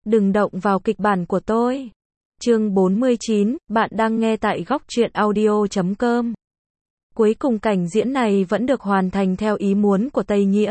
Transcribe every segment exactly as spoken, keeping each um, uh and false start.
đừng động vào kịch bản của tôi. Chương bốn mươi chín, bạn đang nghe tại góc truyện audio chấm com. Cuối cùng cảnh diễn này vẫn được hoàn thành theo ý muốn của Tây Nhiễm.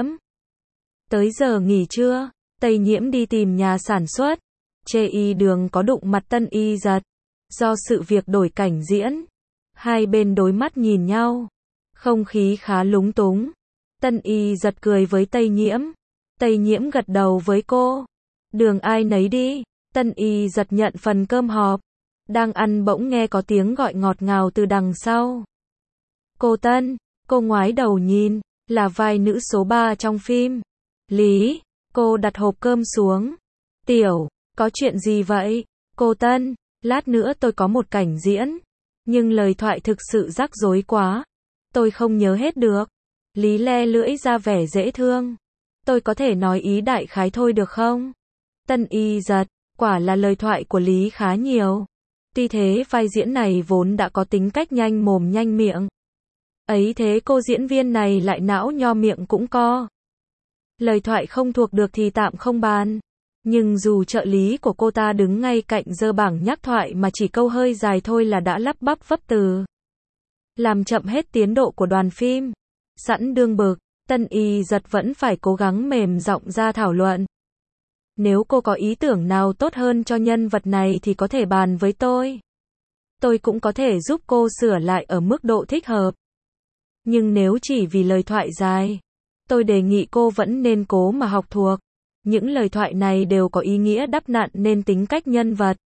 Tới giờ nghỉ trưa, Tây Nhiễm đi tìm nhà sản xuất. Chê y đường có đụng mặt Tân Y Giật. Do sự việc đổi cảnh diễn, hai bên đối mắt nhìn nhau. Không khí khá lúng túng. Tân Y Giật cười với Tây Nhiễm. Tây Nhiễm gật đầu với cô. Đường ai nấy đi. Tân Y Giật nhận phần cơm hộp. Đang ăn bỗng nghe có tiếng gọi ngọt ngào từ đằng sau. Cô Tân, cô ngoái đầu nhìn, là vai nữ số ba trong phim. Lý, cô đặt hộp cơm xuống. Tiểu, có chuyện gì vậy? Cô Tân, lát nữa tôi có một cảnh diễn. Nhưng lời thoại thực sự rắc rối quá. Tôi không nhớ hết được. Lý le lưỡi ra vẻ dễ thương. Tôi có thể nói ý đại khái thôi được không? Tân Y Giật, quả là lời thoại của Lý khá nhiều. Tuy thế vai diễn này vốn đã có tính cách nhanh mồm nhanh miệng. Ấy thế cô diễn viên này lại não nho miệng cũng co. Lời thoại không thuộc được thì tạm không bàn. Nhưng dù trợ lý của cô ta đứng ngay cạnh giơ bảng nhắc thoại mà chỉ câu hơi dài thôi là đã lắp bắp vấp từ. Làm chậm hết tiến độ của đoàn phim. Sẵn đương bực, Tân Y Giật vẫn phải cố gắng mềm giọng ra thảo luận. Nếu cô có ý tưởng nào tốt hơn cho nhân vật này thì có thể bàn với tôi. Tôi cũng có thể giúp cô sửa lại ở mức độ thích hợp. Nhưng nếu chỉ vì lời thoại dài, tôi đề nghị cô vẫn nên cố mà học thuộc. Những lời thoại này đều có ý nghĩa đắp nặn nên tính cách nhân vật.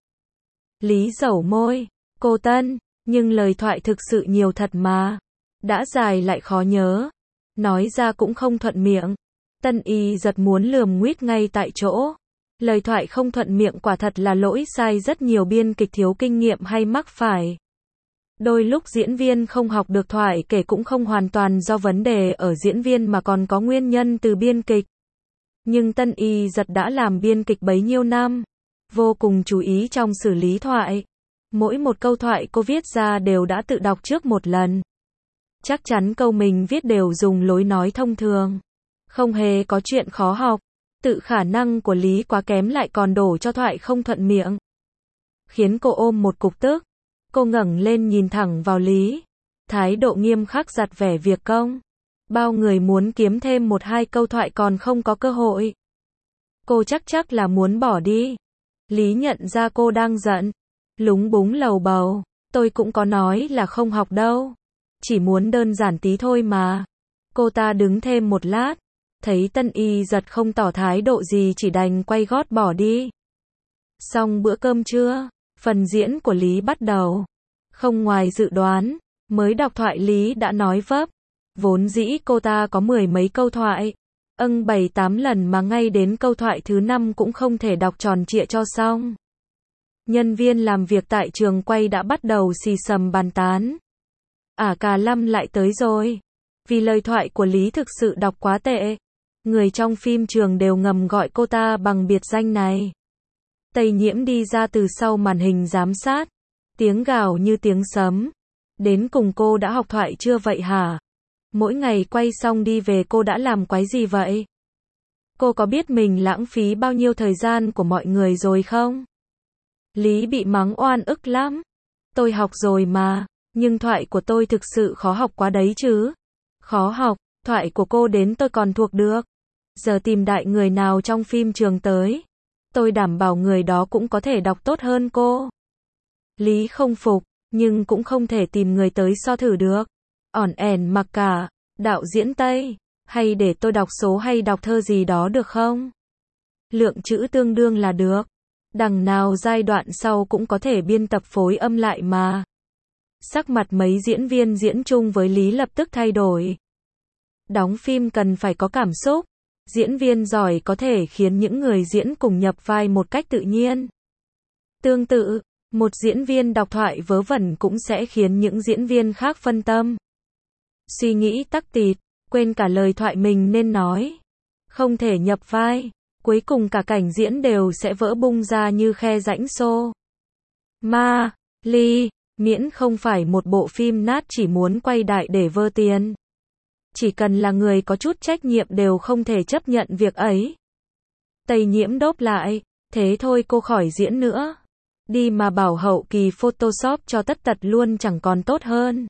Lý dẩu môi. Cô Tân, nhưng lời thoại thực sự nhiều thật mà. Đã dài lại khó nhớ. Nói ra cũng không thuận miệng. Tân Y Giật muốn lườm nguýt ngay tại chỗ. Lời thoại không thuận miệng quả thật là lỗi sai rất nhiều biên kịch thiếu kinh nghiệm hay mắc phải. Đôi lúc diễn viên không học được thoại kể cũng không hoàn toàn do vấn đề ở diễn viên mà còn có nguyên nhân từ biên kịch. Nhưng Tân Y Giật đã làm biên kịch bấy nhiêu năm, vô cùng chú ý trong xử lý thoại. Mỗi một câu thoại cô viết ra đều đã tự đọc trước một lần. Chắc chắn câu mình viết đều dùng lối nói thông thường. Không hề có chuyện khó học. Tự khả năng của Lý quá kém lại còn đổ cho thoại không thuận miệng. Khiến cô ôm một cục tức. Cô ngẩng lên nhìn thẳng vào Lý. Thái độ nghiêm khắc giặt vẻ việc công. Bao người muốn kiếm thêm một hai câu thoại còn không có cơ hội. Cô chắc chắc là muốn bỏ đi. Lý nhận ra cô đang giận. Lúng búng lầu bầu. Tôi cũng có nói là không học đâu. Chỉ muốn đơn giản tí thôi mà. Cô ta đứng thêm một lát. Thấy Tân Y Giật không tỏ thái độ gì chỉ đành quay gót bỏ đi. Xong bữa cơm trưa, phần diễn của Lý bắt đầu. Không ngoài dự đoán, mới đọc thoại Lý đã nói vấp. Vốn dĩ cô ta có mười mấy câu thoại. Âng bảy tám lần mà ngay đến câu thoại thứ năm cũng không thể đọc tròn trịa cho xong. Nhân viên làm việc tại trường quay đã bắt đầu xì xầm bàn tán. Ả cà Lâm lại tới rồi. Vì lời thoại của Lý thực sự đọc quá tệ. Người trong phim trường đều ngầm gọi cô ta bằng biệt danh này. Tây Nhiễm đi ra từ sau màn hình giám sát. Tiếng gào như tiếng sấm. Đến cùng cô đã học thoại chưa vậy hả? Mỗi ngày quay xong đi về cô đã làm quái gì vậy? Cô có biết mình lãng phí bao nhiêu thời gian của mọi người rồi không? Lý bị mắng oan ức lắm. Tôi học rồi mà, nhưng thoại của tôi thực sự khó học quá đấy chứ. Khó học, thoại của cô đến tôi còn thuộc được. Giờ tìm đại người nào trong phim trường tới. Tôi đảm bảo người đó cũng có thể đọc tốt hơn cô. Lý không phục, nhưng cũng không thể tìm người tới so thử được. Ỏn ẻn mặc cả, đạo diễn Tây, hay để tôi đọc số hay đọc thơ gì đó được không? Lượng chữ tương đương là được. Đằng nào giai đoạn sau cũng có thể biên tập phối âm lại mà. Sắc mặt mấy diễn viên diễn chung với Lý lập tức thay đổi. Đóng phim cần phải có cảm xúc. Diễn viên giỏi có thể khiến những người diễn cùng nhập vai một cách tự nhiên. Tương tự, một diễn viên đọc thoại vớ vẩn cũng sẽ khiến những diễn viên khác phân tâm. Suy nghĩ tắc tịt, quên cả lời thoại mình nên nói. Không thể nhập vai, cuối cùng cả cảnh diễn đều sẽ vỡ bung ra như khe rãnh xô. Ma, ly, miễn không phải một bộ phim nát chỉ muốn quay đại để vơ tiền. Chỉ cần là người có chút trách nhiệm đều không thể chấp nhận việc ấy. Tây Nhiễm đốp lại, Thế thôi cô khỏi diễn nữa. Đi mà bảo hậu kỳ Photoshop cho tất tật luôn chẳng còn tốt hơn.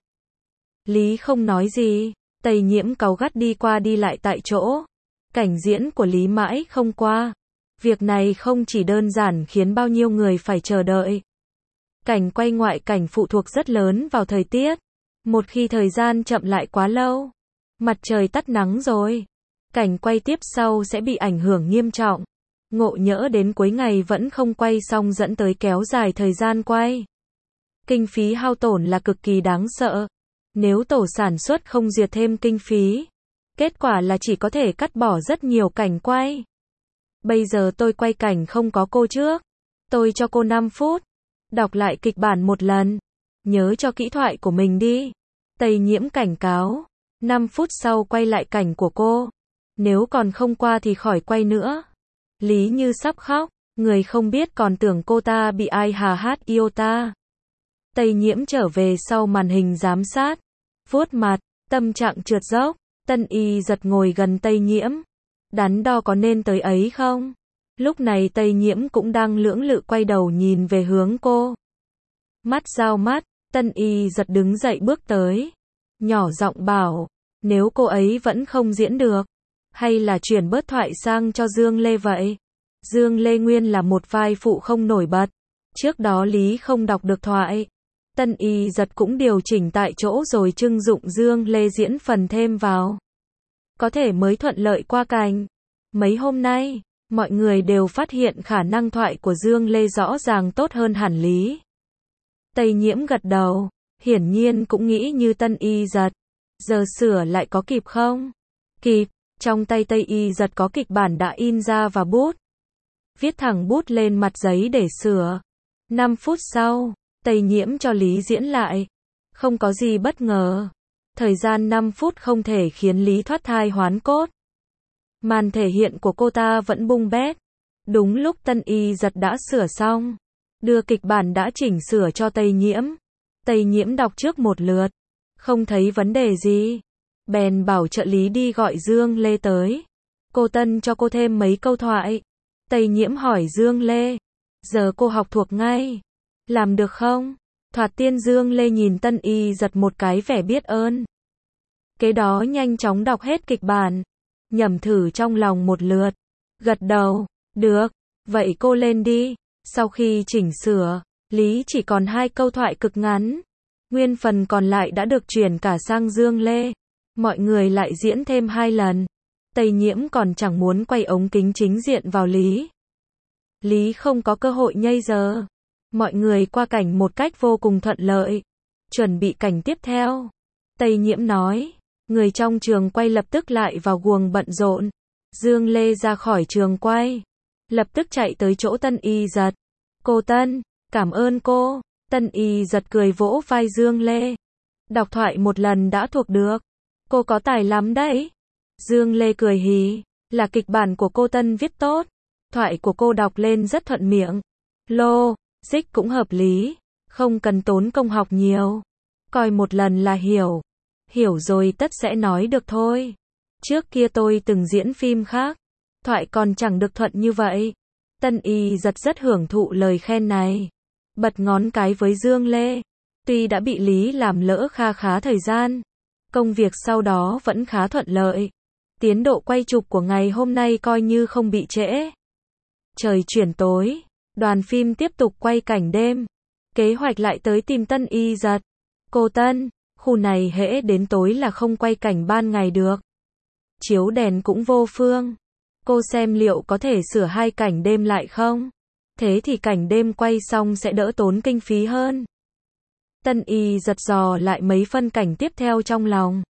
Lý không nói gì, Tây Nhiễm cáu gắt đi qua đi lại tại chỗ. Cảnh diễn của Lý mãi không qua. Việc này không chỉ đơn giản khiến bao nhiêu người phải chờ đợi. Cảnh quay ngoại cảnh phụ thuộc rất lớn vào thời tiết. Một khi thời gian chậm lại quá lâu, mặt trời tắt nắng rồi, cảnh quay tiếp sau sẽ bị ảnh hưởng nghiêm trọng. Ngộ nhỡ đến cuối ngày vẫn không quay xong dẫn tới kéo dài thời gian quay. Kinh phí hao tổn là cực kỳ đáng sợ. Nếu tổ sản xuất không duyệt thêm kinh phí, kết quả là chỉ có thể cắt bỏ rất nhiều cảnh quay. Bây giờ tôi quay cảnh không có cô trước. Tôi cho cô năm phút. Đọc lại kịch bản một lần. Nhớ cho kỹ thoại của mình đi. Tây Nhiễm cảnh cáo. năm phút sau quay lại cảnh của cô. Nếu còn không qua thì khỏi quay nữa. Lý như sắp khóc. Người không biết còn tưởng cô ta bị ai hà hát yêu ta. Tây Nhiễm trở về sau màn hình giám sát. Vuốt mặt, tâm trạng trượt dốc. Tân Y giật ngồi gần Tây Nhiễm. Đắn đo có nên tới ấy không? Lúc này Tây Nhiễm cũng đang lưỡng lự quay đầu nhìn về hướng cô. Mắt giao mắt, Tân Y giật đứng dậy bước tới. Nhỏ giọng bảo, nếu cô ấy vẫn không diễn được, hay là chuyển bớt thoại sang cho Dương Lê vậy? Dương Lê nguyên là một vai phụ không nổi bật. Trước đó Lý không đọc được thoại. Tân Y giật cũng điều chỉnh tại chỗ rồi trưng dụng Dương Lê diễn phần thêm vào. Có thể mới thuận lợi qua cảnh. Mấy hôm nay, mọi người đều phát hiện khả năng thoại của Dương Lê rõ ràng tốt hơn hẳn Lý. Tây Nhiễm gật đầu, hiển nhiên cũng nghĩ như Tân Y giật. Giờ sửa lại có kịp không? Kịp, trong tay Tây Y giật có kịch bản đã in ra và bút. Viết thẳng bút lên mặt giấy để sửa. năm phút sau, Tây Nhiễm cho Lý diễn lại. Không có gì bất ngờ. Thời gian năm phút không thể khiến Lý thoát thai hoán cốt. Màn thể hiện của cô ta vẫn bung bét. Đúng lúc Tân Y giật đã sửa xong. Đưa kịch bản đã chỉnh sửa cho Tây Nhiễm. Tây Nhiễm đọc trước một lượt. Không thấy vấn đề gì. Bèn bảo trợ lý đi gọi Dương Lê tới. Cô Tân cho cô thêm mấy câu thoại. Tây Nhiễm hỏi Dương Lê. Giờ cô học thuộc ngay. Làm được không? Thoạt tiên Dương Lê nhìn Tân Y giật một cái vẻ biết ơn. Kế đó nhanh chóng đọc hết kịch bản. Nhẩm thử trong lòng một lượt. Gật đầu. Được. Vậy cô lên đi. Sau khi chỉnh sửa, Lý chỉ còn hai câu thoại cực ngắn. Nguyên phần còn lại đã được chuyển cả sang Dương Lê. Mọi người lại diễn thêm hai lần. Tây Nhiễm còn chẳng muốn quay ống kính chính diện vào Lý. Lý không có cơ hội nhây giờ. Mọi người qua cảnh một cách vô cùng thuận lợi. Chuẩn bị cảnh tiếp theo. Tây Nhiễm nói. Người trong trường quay lập tức lại vào guồng bận rộn. Dương Lê ra khỏi trường quay. Lập tức chạy tới chỗ Tân Y giật. Cô Tân, cảm ơn cô. Tân Y giật cười vỗ vai Dương Lê. Đọc thoại một lần đã thuộc được. Cô có tài lắm đấy. Dương Lê cười hí. Là kịch bản của cô Tân viết tốt. Thoại của cô đọc lên rất thuận miệng. Lô, dích cũng hợp lý. Không cần tốn công học nhiều. Coi một lần là hiểu. Hiểu rồi tất sẽ nói được thôi. Trước kia tôi từng diễn phim khác. Thoại còn chẳng được thuận như vậy. Tân Y giật rất hưởng thụ lời khen này. Bật ngón cái với Dương Lê. Tuy đã bị Lý làm lỡ kha khá thời gian. Công việc sau đó vẫn khá thuận lợi. Tiến độ quay chụp của ngày hôm nay coi như không bị trễ. Trời chuyển tối. Đoàn phim tiếp tục quay cảnh đêm. Kế hoạch lại tới tìm Tân Y giật. Cô Tân, khu này hễ đến tối là không quay cảnh ban ngày được. Chiếu đèn cũng vô phương. Cô xem liệu có thể sửa hai cảnh đêm lại không? Thế thì cảnh đêm quay xong sẽ đỡ tốn kinh phí hơn. Tân Y giật dò lại mấy phân cảnh tiếp theo trong lòng.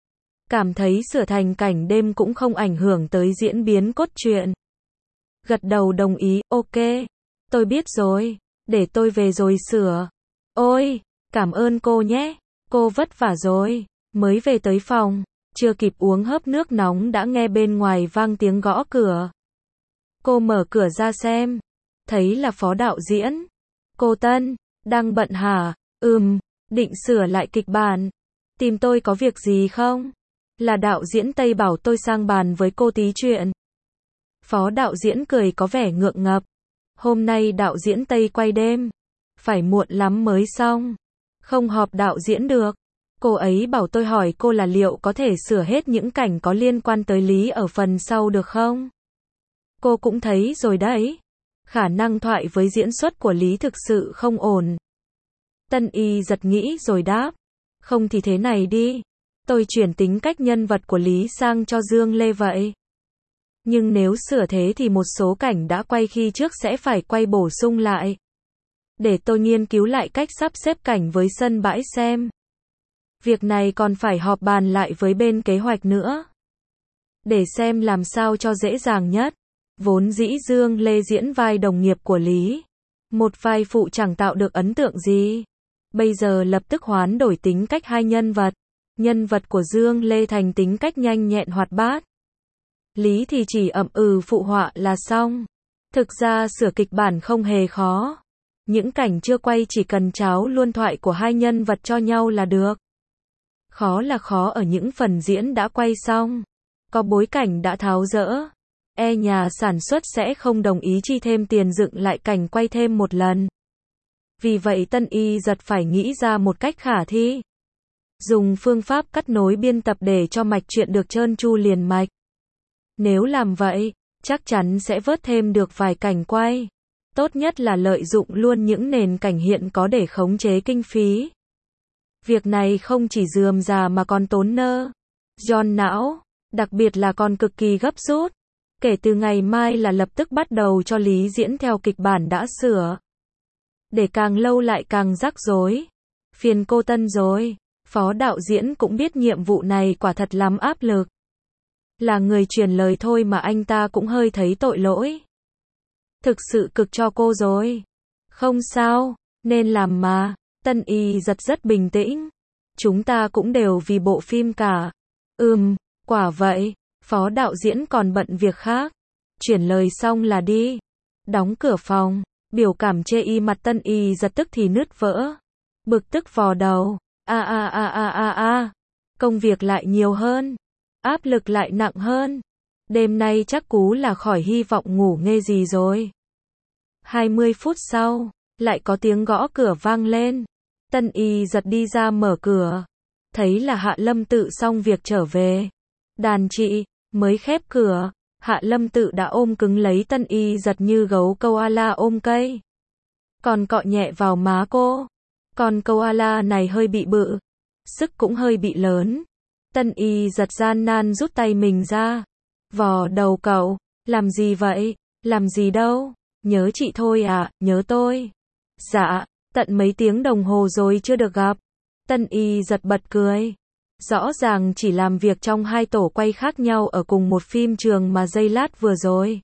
Cảm thấy sửa thành cảnh đêm cũng không ảnh hưởng tới diễn biến cốt truyện. Gật đầu đồng ý, ok. Tôi biết rồi. Để tôi về rồi sửa. Ôi, cảm ơn cô nhé. Cô vất vả rồi. Mới về tới phòng. Chưa kịp uống hớp nước nóng đã nghe bên ngoài vang tiếng gõ cửa. Cô mở cửa ra xem. Thấy là phó đạo diễn. Cô Tân, đang bận hả? Ừm, định sửa lại kịch bản. Tìm tôi có việc gì không? Là đạo diễn Tây bảo tôi sang bàn với cô tí chuyện. Phó đạo diễn cười có vẻ ngượng ngập. Hôm nay đạo diễn Tây quay đêm. Phải muộn lắm mới xong. Không họp đạo diễn được. Cô ấy bảo tôi hỏi cô là liệu có thể sửa hết những cảnh có liên quan tới Lý ở phần sau được không? Cô cũng thấy rồi đấy. Khả năng thoại với diễn xuất của Lý thực sự không ổn. Tân Y giật nghĩ rồi đáp. Không thì thế này đi. Tôi chuyển tính cách nhân vật của Lý sang cho Dương Lê vậy. Nhưng nếu sửa thế thì một số cảnh đã quay khi trước sẽ phải quay bổ sung lại. Để tôi nghiên cứu lại cách sắp xếp cảnh với sân bãi xem. Việc này còn phải họp bàn lại với bên kế hoạch nữa. Để xem làm sao cho dễ dàng nhất. Vốn dĩ Dương Lê diễn vai đồng nghiệp của Lý. Một vai phụ chẳng tạo được ấn tượng gì. Bây giờ lập tức hoán đổi tính cách hai nhân vật. Nhân vật của Dương Lê thành tính cách nhanh nhẹn hoạt bát. Lý thì chỉ ậm ừ phụ họa là xong. Thực ra sửa kịch bản không hề khó. Những cảnh chưa quay chỉ cần tráo luôn thoại của hai nhân vật cho nhau là được. Khó là khó ở những phần diễn đã quay xong. Có bối cảnh đã tháo dỡ. E nhà sản xuất sẽ không đồng ý chi thêm tiền dựng lại cảnh quay thêm một lần. Vì vậy Tân Y giật phải nghĩ ra một cách khả thi. Dùng phương pháp cắt nối biên tập để cho mạch truyện được trơn tru liền mạch. Nếu làm vậy, chắc chắn sẽ vớt thêm được vài cảnh quay. Tốt nhất là lợi dụng luôn những nền cảnh hiện có để khống chế kinh phí. Việc này không chỉ rườm rà mà còn tốn nơ, giòn não, đặc biệt là còn cực kỳ gấp rút. Kể từ ngày mai là lập tức bắt đầu cho Lý diễn theo kịch bản đã sửa. Để càng lâu lại càng rắc rối. Phiền cô Tân rồi. Phó đạo diễn cũng biết nhiệm vụ này quả thật lắm áp lực. Là người truyền lời thôi mà anh ta cũng hơi thấy tội lỗi. Thực sự cực cho cô rồi. Không sao, nên làm mà. Tân Y giật rất bình tĩnh. Chúng ta cũng đều vì bộ phim cả. Ừm, quả vậy. Phó đạo diễn còn bận việc khác. Chuyển lời xong là đi. Đóng cửa phòng. Biểu cảm chê y mặt Tân Y giật tức thì nứt vỡ. Bực tức vò đầu. A a a a a a. Công việc lại nhiều hơn. Áp lực lại nặng hơn. Đêm nay chắc cú là khỏi hy vọng ngủ nghe gì rồi. hai mươi phút sau, lại có tiếng gõ cửa vang lên. Tân Y giật đi ra mở cửa. Thấy là Hạ Lâm Tự xong việc trở về. Đàn chị, mới khép cửa, Hạ Lâm Tự đã ôm cứng lấy Tân Y giật như gấu koala ôm cây. Còn cọ nhẹ vào má cô. Còn koala này hơi bị bự. Sức cũng hơi bị lớn. Tân Y giật gian nan rút tay mình ra. Vò đầu cậu, làm gì vậy? Làm gì đâu? Nhớ chị thôi à, nhớ tôi. Dạ, tận mấy tiếng đồng hồ rồi chưa được gặp. Tân Y giật bật cười. Rõ ràng chỉ làm việc trong hai tổ quay khác nhau ở cùng một phim trường mà giây lát vừa rồi.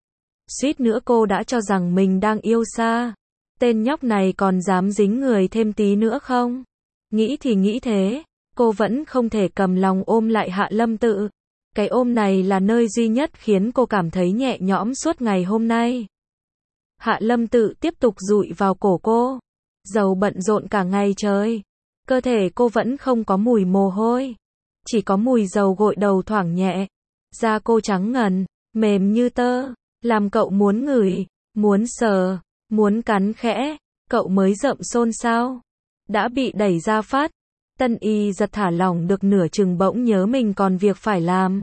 Suýt nữa cô đã cho rằng mình đang yêu xa. Tên nhóc này còn dám dính người thêm tí nữa không? Nghĩ thì nghĩ thế. Cô vẫn không thể cầm lòng ôm lại Hạ Lâm Tự. Cái ôm này là nơi duy nhất khiến cô cảm thấy nhẹ nhõm suốt ngày hôm nay. Hạ Lâm Tự tiếp tục dụi vào cổ cô. Dầu bận rộn cả ngày trời. Cơ thể cô vẫn không có mùi mồ hôi. Chỉ có mùi dầu gội đầu thoảng nhẹ. Da cô trắng ngần, mềm như tơ. Làm cậu muốn ngửi, muốn sờ, muốn cắn khẽ. Cậu mới rậm xôn xao. Đã bị đẩy ra phát. Tân Y giật thả lỏng được nửa chừng bỗng nhớ mình còn việc phải làm.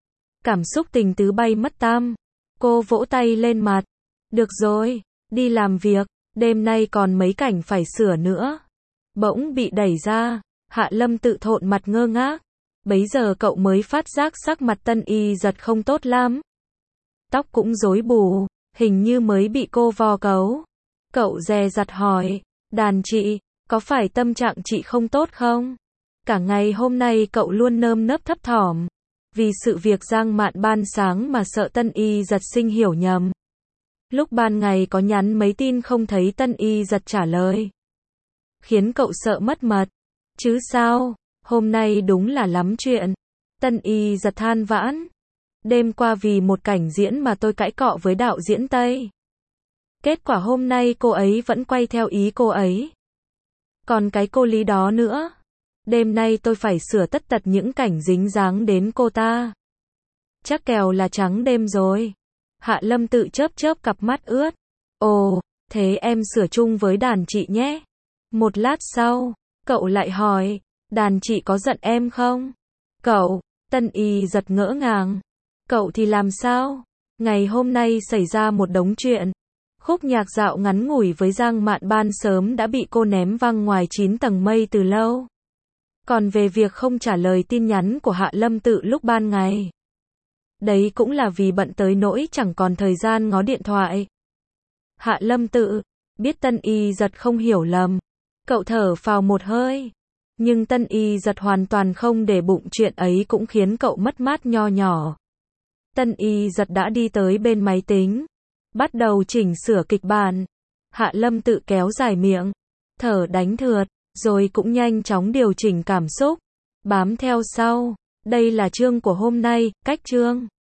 Cảm xúc tình tứ bay mất tam. Cô vỗ tay lên mặt. Được rồi, đi làm việc. Đêm nay còn mấy cảnh phải sửa nữa. Bỗng bị đẩy ra. Hạ Lâm Tự thộn mặt ngơ ngác. Bấy giờ cậu mới phát giác sắc mặt Tân Y giật không tốt lắm. Tóc cũng rối bù. Hình như mới bị cô vò cấu. Cậu dè dặt hỏi. Đàn chị, có phải tâm trạng chị không tốt không? Cả ngày hôm nay cậu luôn nơm nớp thấp thỏm. Vì sự việc Giang Mạn ban sáng mà sợ Tân Y giật sinh hiểu nhầm. Lúc ban ngày có nhắn mấy tin không thấy Tân Y giật trả lời. Khiến cậu sợ mất mật. Chứ sao, hôm nay đúng là lắm chuyện. Tân Y giật than vãn. Đêm qua vì một cảnh diễn mà tôi cãi cọ với đạo diễn Tây. Kết quả hôm nay cô ấy vẫn quay theo ý cô ấy. Còn cái cô Lý đó nữa. Đêm nay tôi phải sửa tất tật những cảnh dính dáng đến cô ta. Chắc kèo là trắng đêm rồi. Hạ Lâm Tự chớp chớp cặp mắt ướt. Ồ, thế em sửa chung với đàn chị nhé. Một lát sau, cậu lại hỏi, đàn chị có giận em không? Cậu, Tân Y giật ngỡ ngàng. Cậu thì làm sao? Ngày hôm nay xảy ra một đống chuyện. Khúc nhạc dạo ngắn ngủi với Giang Mạn Ban sớm đã bị cô ném văng ngoài chín tầng mây từ lâu. Còn về việc không trả lời tin nhắn của Hạ Lâm Tự lúc ban ngày, đấy cũng là vì bận tới nỗi chẳng còn thời gian ngó điện thoại. Hạ Lâm Tự, biết Tân Y giật không hiểu lầm. Cậu thở phào một hơi. Nhưng Tân Y giật hoàn toàn không để bụng chuyện ấy cũng khiến cậu mất mát nho nhỏ. Tân Y giật đã đi tới bên máy tính, bắt đầu chỉnh sửa kịch bản. Hạ Lâm Tự kéo dài miệng, thở đánh thượt, rồi cũng nhanh chóng điều chỉnh cảm xúc, bám theo sau. Đây là chương của hôm nay, cách chương.